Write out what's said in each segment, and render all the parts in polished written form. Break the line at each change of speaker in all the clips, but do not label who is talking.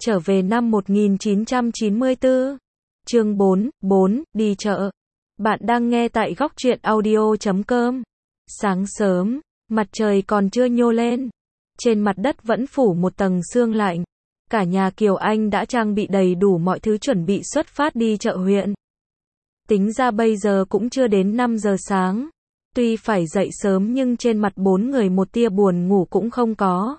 Trở về năm 1994. Chương 4, đi chợ. Bạn đang nghe tại góc truyện audio.com. Sáng sớm, mặt trời còn chưa nhô lên. Trên mặt đất vẫn phủ một tầng sương lạnh. Cả nhà Kiều Anh đã trang bị đầy đủ mọi thứ chuẩn bị xuất phát đi chợ huyện. Tính ra bây giờ cũng chưa đến 5 giờ sáng. Tuy phải dậy sớm nhưng trên mặt bốn người một tia buồn ngủ cũng không có.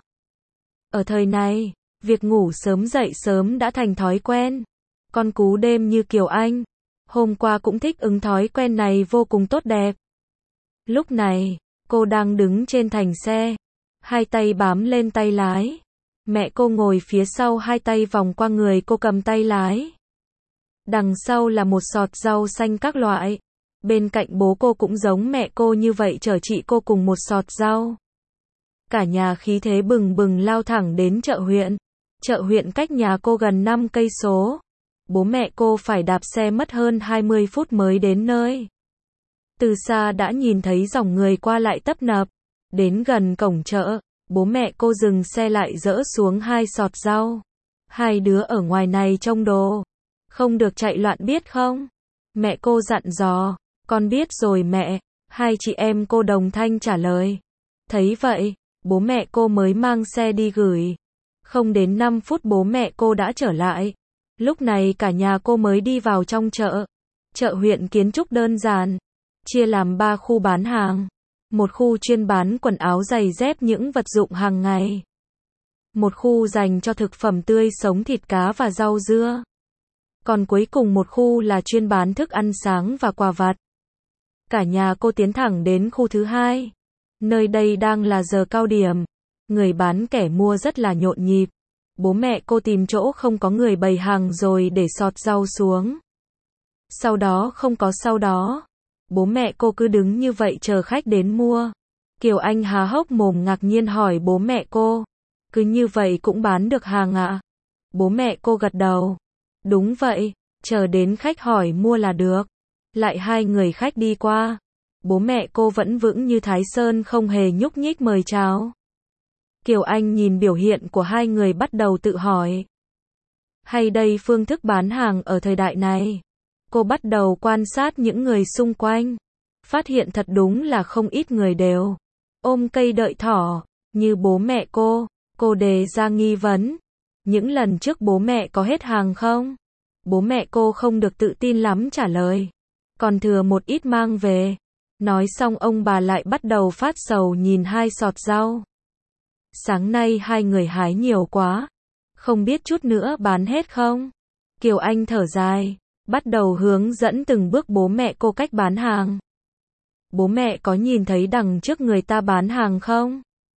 Ở thời này, việc ngủ sớm dậy sớm đã thành thói quen. Con cú đêm như Kiều Anh, hôm qua cũng thích ứng thói quen này vô cùng tốt đẹp. Lúc này, cô đang đứng trên thành xe, hai tay bám lên tay lái. Mẹ cô ngồi phía sau, hai tay vòng qua người cô cầm tay lái. Đằng sau là một sọt rau xanh các loại. Bên cạnh bố cô cũng giống mẹ cô như vậy, chở chị cô cùng một sọt rau. Cả nhà khí thế bừng bừng lao thẳng đến chợ huyện. Chợ huyện cách nhà cô gần 5 cây số. Bố mẹ cô phải đạp xe mất hơn 20 phút mới đến nơi. Từ xa đã nhìn thấy dòng người qua lại tấp nập. Đến gần cổng chợ, bố mẹ cô dừng xe lại dỡ xuống hai sọt rau. Hai đứa ở ngoài này trông đồ. Không được chạy loạn biết không? Mẹ cô dặn dò. Con biết rồi mẹ. Hai chị em cô đồng thanh trả lời. Thấy vậy, bố mẹ cô mới mang xe đi gửi. Không đến 5 phút bố mẹ cô đã trở lại. Lúc này cả nhà cô mới đi vào trong chợ. Chợ huyện kiến trúc đơn giản, chia làm 3 khu bán hàng. Một khu chuyên bán quần áo giày dép những vật dụng hàng ngày. Một khu dành cho thực phẩm tươi sống thịt cá và rau dưa. Còn cuối cùng một khu là chuyên bán thức ăn sáng và quà vặt. Cả nhà cô tiến thẳng đến khu thứ hai. Nơi đây đang là giờ cao điểm. Người bán kẻ mua rất là nhộn nhịp. Bố mẹ cô tìm chỗ không có người bày hàng rồi để sọt rau xuống. Sau đó, bố mẹ cô cứ đứng như vậy chờ khách đến mua. Kiều Anh há hốc mồm ngạc nhiên hỏi bố mẹ cô. Cứ như vậy cũng bán được hàng ạ? Bố mẹ cô gật đầu. Đúng vậy, chờ đến khách hỏi mua là được. Lại hai người khách đi qua. Bố mẹ cô vẫn vững như Thái Sơn không hề nhúc nhích mời chào. Kiều Anh nhìn biểu hiện của hai người bắt đầu tự hỏi. Hay đây phương thức bán hàng ở thời đại này? Cô bắt đầu quan sát những người xung quanh. Phát hiện thật đúng là không ít người đều ôm cây đợi thỏ, như bố mẹ cô. Cô đề ra nghi vấn. Những lần trước bố mẹ có hết hàng không? Bố mẹ cô không được tự tin lắm trả lời. Còn thừa một ít mang về. Nói xong ông bà lại bắt đầu phát sầu nhìn hai sọt rau. Sáng nay hai người hái nhiều quá. Không biết chút nữa bán hết không? Kiều Anh thở dài. Bắt đầu hướng dẫn từng bước bố mẹ cô cách bán hàng. Bố mẹ có nhìn thấy đằng trước người ta bán hàng không?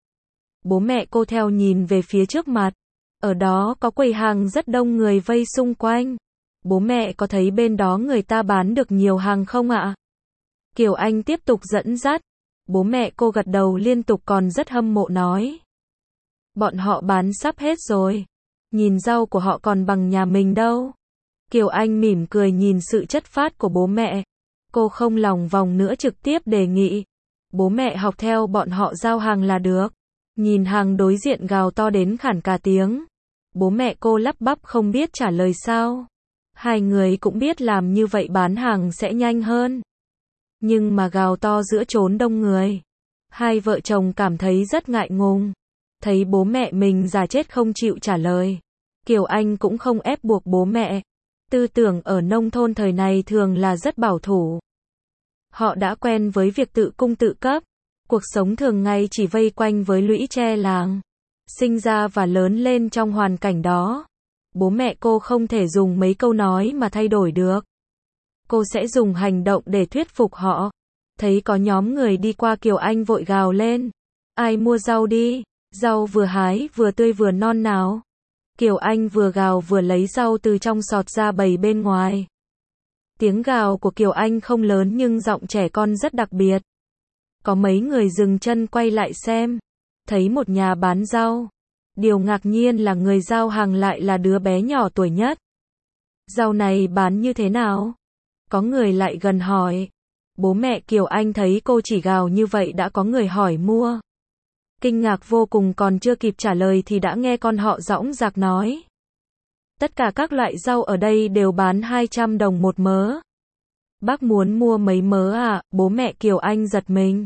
Bố mẹ cô theo nhìn về phía trước mặt. Ở đó có quầy hàng rất đông người vây xung quanh. Bố mẹ có thấy bên đó người ta bán được nhiều hàng không ạ? Kiều Anh tiếp tục dẫn dắt. Bố mẹ cô gật đầu liên tục còn rất hâm mộ nói. Bọn họ bán sắp hết rồi. Nhìn rau của họ còn bằng nhà mình đâu. Kiều Anh mỉm cười nhìn sự chất phác của bố mẹ. Cô không lòng vòng nữa trực tiếp đề nghị. Bố mẹ học theo bọn họ giao hàng là được. Nhìn hàng đối diện gào to đến khản cả tiếng. Bố mẹ cô lắp bắp không biết trả lời sao. Hai người cũng biết làm như vậy bán hàng sẽ nhanh hơn. Nhưng mà gào to giữa chốn đông người. Hai vợ chồng cảm thấy rất ngại ngùng. Thấy bố mẹ mình già chết không chịu trả lời. Kiều Anh cũng không ép buộc bố mẹ. Tư tưởng ở nông thôn thời này thường là rất bảo thủ. Họ đã quen với việc tự cung tự cấp. Cuộc sống thường ngày chỉ vây quanh với lũy tre làng. Sinh ra và lớn lên trong hoàn cảnh đó. Bố mẹ cô không thể dùng mấy câu nói mà thay đổi được. Cô sẽ dùng hành động để thuyết phục họ. Thấy có nhóm người đi qua, Kiều Anh vội gào lên. Ai mua rau đi, rau vừa hái vừa tươi vừa non nào. Kiều Anh vừa gào vừa lấy rau từ trong sọt ra bày bên ngoài. Tiếng gào của Kiều Anh không lớn nhưng giọng trẻ con rất đặc biệt. Có mấy người dừng chân quay lại xem. Thấy một nhà bán rau. Điều ngạc nhiên là người giao hàng lại là đứa bé nhỏ tuổi nhất. Rau này bán như thế nào? Có người lại gần hỏi. Bố mẹ Kiều Anh thấy cô chỉ gào như vậy đã có người hỏi mua. Kinh ngạc vô cùng, còn chưa kịp trả lời thì đã nghe con họ dõng dạc nói. Tất cả các loại rau ở đây đều bán 200 đồng một mớ. Bác muốn mua mấy mớ à? Bố mẹ Kiều Anh giật mình.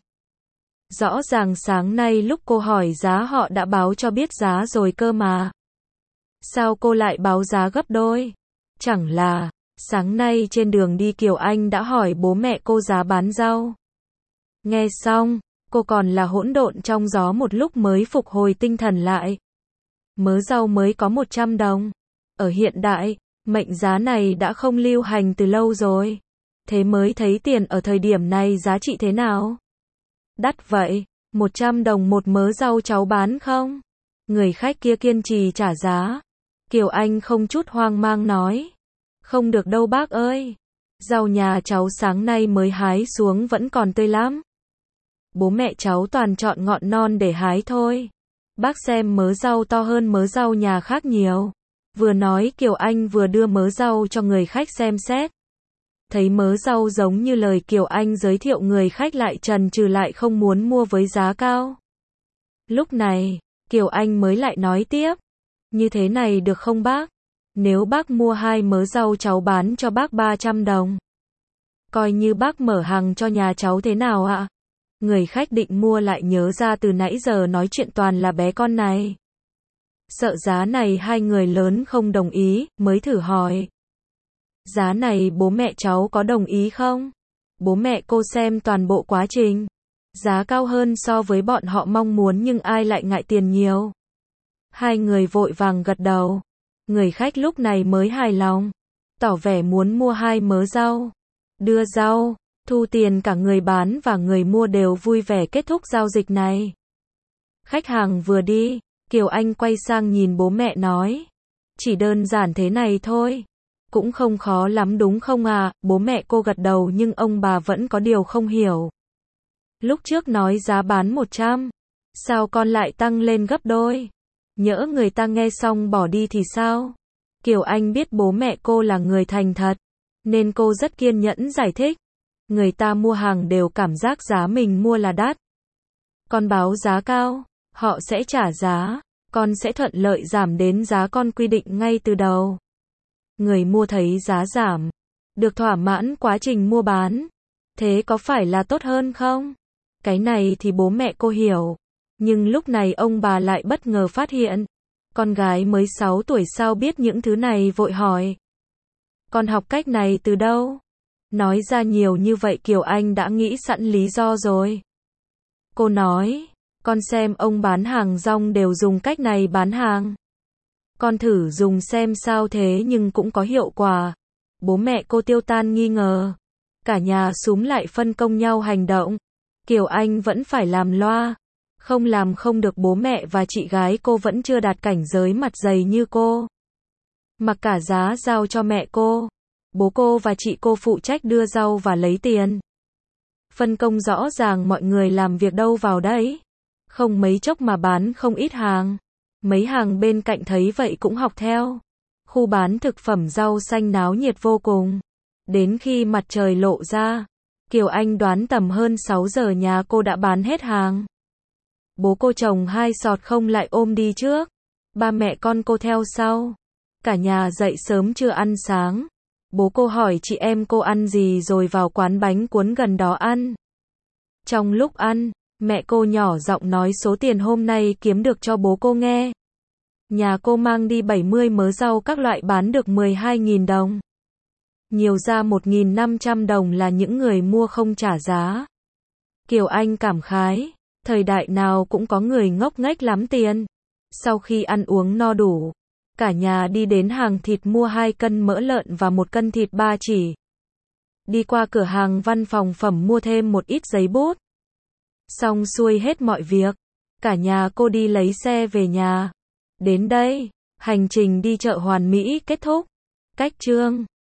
Rõ ràng sáng nay lúc cô hỏi giá họ đã báo cho biết giá rồi cơ mà. Sao cô lại báo giá gấp đôi? Chẳng là, sáng nay trên đường đi Kiều Anh đã hỏi bố mẹ cô giá bán rau. Nghe xong, cô còn là hỗn độn trong gió một lúc mới phục hồi tinh thần lại. Mớ rau mới có 100 đồng. Ở hiện đại, mệnh giá này đã không lưu hành từ lâu rồi. Thế mới thấy tiền ở thời điểm này giá trị thế nào? Đắt vậy, 100 đồng một mớ rau cháu bán không? Người khách kia kiên trì trả giá. Kiều Anh không chút hoang mang nói. Không được đâu bác ơi. Rau nhà cháu sáng nay mới hái xuống vẫn còn tươi lắm. Bố mẹ cháu toàn chọn ngọn non để hái thôi. Bác xem mớ rau to hơn mớ rau nhà khác nhiều. Vừa nói Kiều Anh vừa đưa mớ rau cho người khách xem xét. Thấy mớ rau giống như lời Kiều Anh giới thiệu, người khách lại chần chừ lại không muốn mua với giá cao. Lúc này, Kiều Anh mới lại nói tiếp. Như thế này được không bác? Nếu bác mua 2 mớ rau cháu bán cho bác 300 đồng. Coi như bác mở hàng cho nhà cháu thế nào ạ? Người khách định mua lại nhớ ra từ nãy giờ nói chuyện toàn là bé con này. Sợ giá này hai người lớn không đồng ý, mới thử hỏi. Giá này bố mẹ cháu có đồng ý không? Bố mẹ cô xem toàn bộ quá trình. Giá cao hơn so với bọn họ mong muốn nhưng ai lại ngại tiền nhiều. Hai người vội vàng gật đầu. Người khách lúc này mới hài lòng. Tỏ vẻ muốn mua 2 mớ rau. Đưa rau, thu tiền, cả người bán và người mua đều vui vẻ kết thúc giao dịch này. Khách hàng vừa đi, Kiều Anh quay sang nhìn bố mẹ nói. Chỉ đơn giản thế này thôi. Cũng không khó lắm đúng không à? Bố mẹ cô gật đầu nhưng ông bà vẫn có điều không hiểu. Lúc trước nói giá bán 100. Sao con lại tăng lên gấp đôi? Nhỡ người ta nghe xong bỏ đi thì sao? Kiều Anh biết bố mẹ cô là người thành thật, nên cô rất kiên nhẫn giải thích. Người ta mua hàng đều cảm giác giá mình mua là đắt. Con báo giá cao, họ sẽ trả giá, con sẽ thuận lợi giảm đến giá con quy định ngay từ đầu. Người mua thấy giá giảm, được thỏa mãn quá trình mua bán. Thế có phải là tốt hơn không? Cái này thì bố mẹ cô hiểu. Nhưng lúc này ông bà lại bất ngờ phát hiện. Con gái mới 6 tuổi sao biết những thứ này, vội hỏi. Con học cách này từ đâu? Nói ra nhiều như vậy Kiều Anh đã nghĩ sẵn lý do rồi. Cô nói, con xem ông bán hàng rong đều dùng cách này bán hàng. Con thử dùng xem sao thế nhưng cũng có hiệu quả. Bố mẹ cô tiêu tan nghi ngờ. Cả nhà xúm lại phân công nhau hành động. Kiều Anh vẫn phải làm loa. Không làm không được, bố mẹ và chị gái cô vẫn chưa đạt cảnh giới mặt dày như cô. Mặc cả giá giao cho mẹ cô. Bố cô và chị cô phụ trách đưa rau và lấy tiền. Phân công rõ ràng, mọi người làm việc đâu vào đấy. Không mấy chốc mà bán không ít hàng. Mấy hàng bên cạnh thấy vậy cũng học theo. Khu bán thực phẩm rau xanh náo nhiệt vô cùng. Đến khi mặt trời lộ ra, Kiều Anh đoán tầm hơn 6 giờ nhà cô đã bán hết hàng. Bố cô chồng 2 sọt không lại ôm đi trước. Ba mẹ con cô theo sau. Cả nhà dậy sớm chưa ăn sáng. Bố cô hỏi chị em cô ăn gì rồi vào quán bánh cuốn gần đó ăn. Trong lúc ăn, mẹ cô nhỏ giọng nói số tiền hôm nay kiếm được cho bố cô nghe. Nhà cô mang đi 70 mớ rau các loại bán được 12.000 đồng. Nhiều ra 1.500 đồng là những người mua không trả giá. Kiều Anh cảm khái, thời đại nào cũng có người ngốc nghếch lắm tiền. Sau khi ăn uống no đủ, cả nhà đi đến hàng thịt mua 2 cân mỡ lợn và 1 cân thịt ba chỉ. Đi qua cửa hàng văn phòng phẩm mua thêm một ít giấy bút. Xong xuôi hết mọi việc, cả nhà cô đi lấy xe về nhà. Đến đây, hành trình đi chợ hoàn mỹ kết thúc. Cách chương